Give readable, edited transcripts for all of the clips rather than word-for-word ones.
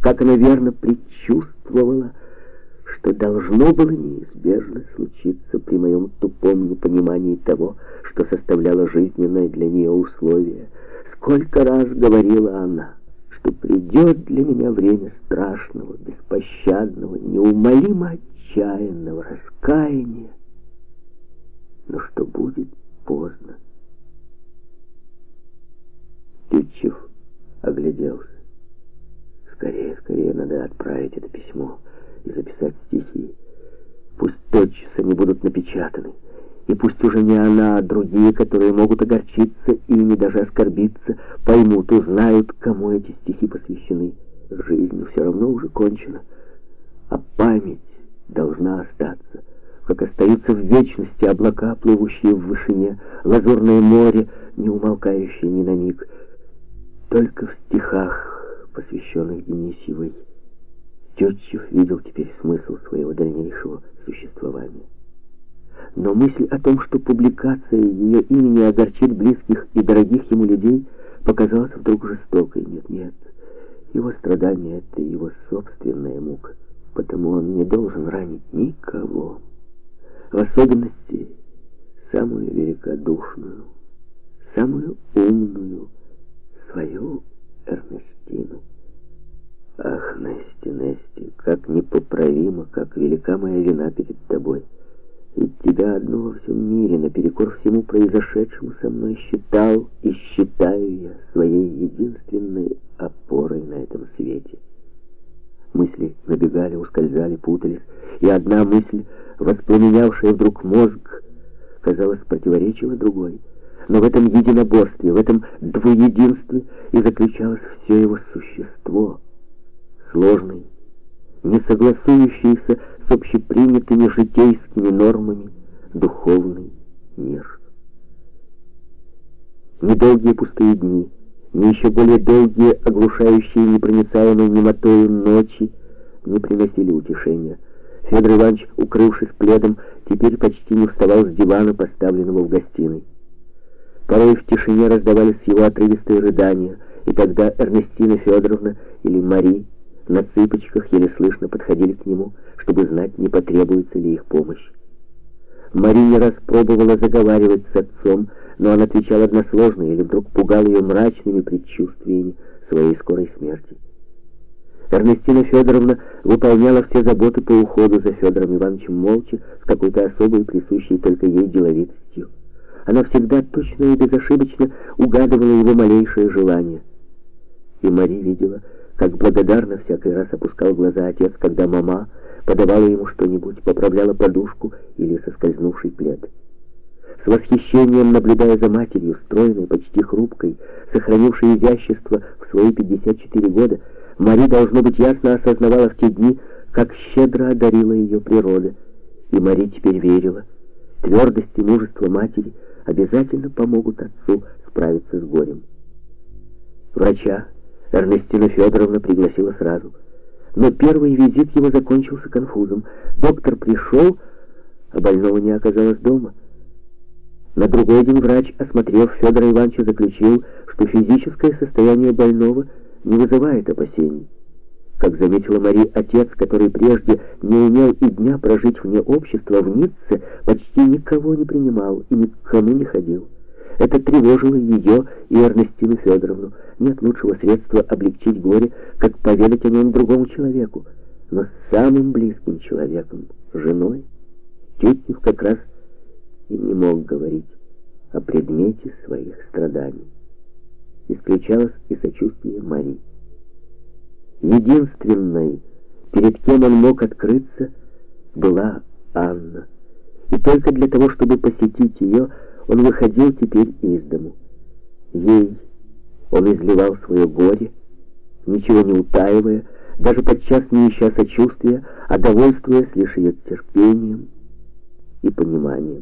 как она верно предчувствовала, что должно было неизбежно случиться при моем тупом непонимании того, что составляло жизненное для нее условие. Сколько раз говорила она, что придет для меня время страшного, беспощадного, неумолимо отчаянного раскаяния, но что будет поздно. Тютчев огляделся. Скорее, скорее надо отправить это письмо и записать стихи. Пусть тотчас они будут напечатаны, и пусть уже не она, а другие, которые могут огорчиться или даже оскорбиться, поймут, узнают, кому эти стихи посвящены. Жизнь все равно уже кончена, а память должна остаться, как остаются в вечности облака, плывущие в вышине, лазурное море, не умолкающее ни на миг. Только в стихах, посвященных Денисьевой, Тютчев видел теперь смысл своего дальнейшего существования. Но мысль о том, что публикация ее имени огорчит близких и дорогих ему людей, показалась вдруг жестокой. Нет, его страдание — это его собственная мука, потому он не должен ранить никого, в особенности самую великодушную, самую умную, свою Эрнестину. Ах, Нести, Нести, как непоправимо, как велика моя вина перед тобой. Ведь тебя одну во всем мире, наперекор всему произошедшему со мной, считал и считаю я своей единственной опорой на этом свете. Мысли набегали, ускользали, путались, и одна мысль, воспламенявшая вдруг мозг, казалось, противоречила другой. Но в этом единоборстве, в этом двуединстве и заключалось все его существо, сложный, не согласующийся с общепринятыми житейскими нормами духовный мир. Недолгие пустые дни, не еще более долгие, оглушающие непроницаемой немотою ночи не приносили утешения. Федор Иванович, укрывшись пледом, теперь почти не вставал с дивана, поставленного в гостиной. Порой в тишине раздавались его отрывистые рыдания, и тогда Эрнестина Федоровна или Мари на цыпочках еле слышно подходили к нему, чтобы знать, не потребуется ли их помощь. Мари не раз пробовала заговаривать с отцом, но он отвечал односложно или вдруг пугал ее мрачными предчувствиями своей скорой смерти. Эрнестина Федоровна выполняла все заботы по уходу за Федором Ивановичем молча, с какой-то особой, присущей только ей деловитостью. Она всегда точно и безошибочно угадывала его малейшее желание. И Мари видела, как благодарно всякий раз опускал глаза отец, когда мама подавала ему что-нибудь, поправляла подушку или соскользнувший плед. С восхищением, наблюдая за матерью, стройной, почти хрупкой, сохранившей изящество в свои 54 года, Мари, должно быть, ясно осознавала в те дни, как щедро одарила ее природа. И Мари теперь верила, твердость и мужество матери обязательно помогут отцу справиться с горем. Врача Эрнестина Федоровна пригласила сразу. Но первый визит его закончился конфузом. Доктор пришел, а больного не оказалось дома. На другой день врач, осмотрев Федора Ивановича, заключил, что физическое состояние больного не вызывает опасений. Как заметила Мари, отец, который прежде не умел и дня прожить вне общества, в Ницце почти никого не принимал и ни к кому не ходил. Это тревожило ее и Эрнестину Федоровну. Нет лучшего средства облегчить горе, как поведать о нем другому человеку. Но с самым близким человеком, женой, Тютчев как раз и не мог говорить о предмете своих страданий. Исключалось и сочувствие Мари. Единственной, перед кем он мог открыться, была Анна. И только для того, чтобы посетить ее, он выходил теперь из дому. Ей он изливал свое горе, ничего не утаивая, даже подчас не ища сочувствия, а довольствуясь лишь ее терпением и пониманием.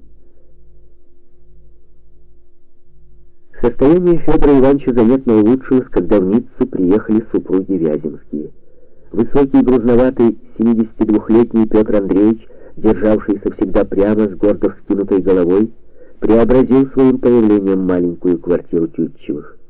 Состояние Федора Ивановича заметно улучшилось, когда в Ниццу приехали супруги Вяземские. Высокий, грузноватый, 72-летний Петр Андреевич, державшийся всегда прямо, с гордо вскинутой головой, преобразил своим появлением маленькую квартиру Тютчевых.